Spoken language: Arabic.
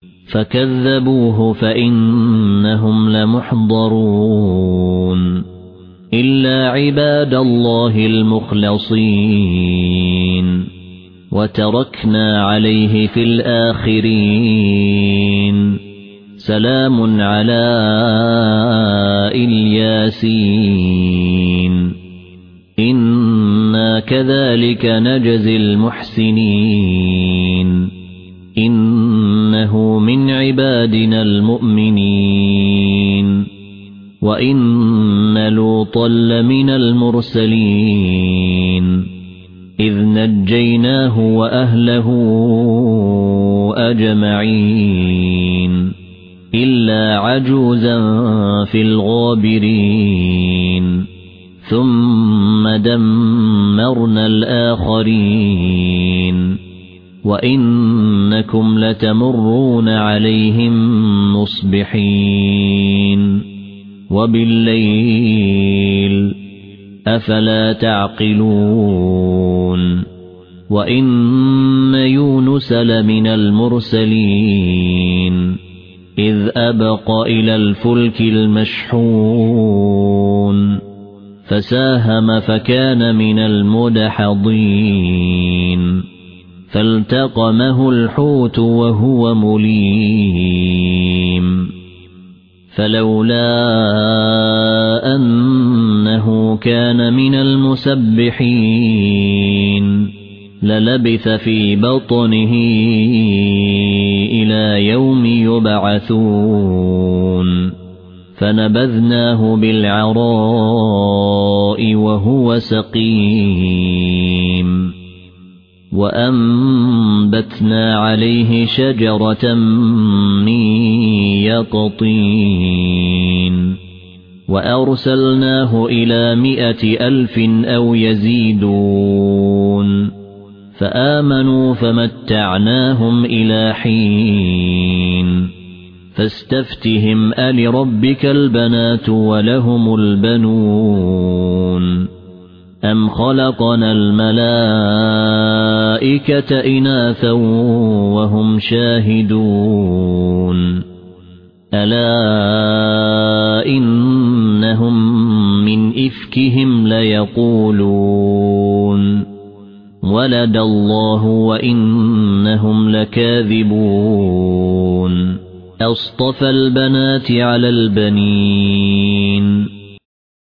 فكذبوه فإنهم لمحضرون إلا عباد الله المخلصين وتركنا عليه في الآخرين سلام على الياسين إنا كذلك نجزي المحسنين إنه من عبادنا المؤمنين وإن لوطا لمن المرسلين إذ نجيناه وأهله أجمعين إلا عجوزا في الغابرين ثم دمرنا الآخرين وإنكم لتمرون عليهم مصبحين وبالليل أفلا تعقلون وإن يونس لمن المرسلين إذ أبق إلى الفلك المشحون فساهم فكان من المدحضين فالتقمه الحوت وهو مليم فلولا أنه كان من المسبحين للبث في بطنه إلى يوم يبعثون فنبذناه بالعراء وهو سقيم وأنبتنا عليه شجرة من يقطين وأرسلناه إلى 100,000 أو يزيدون فآمنوا فمتعناهم إلى حين فاستفتهم ألربك البنات ولهم البنون أم خلقنا الملائكة إناثا وهم شاهدون ألا إنهم من إفكهم ليقولون ولد الله وإنهم لكاذبون أصطفى البنات على البنين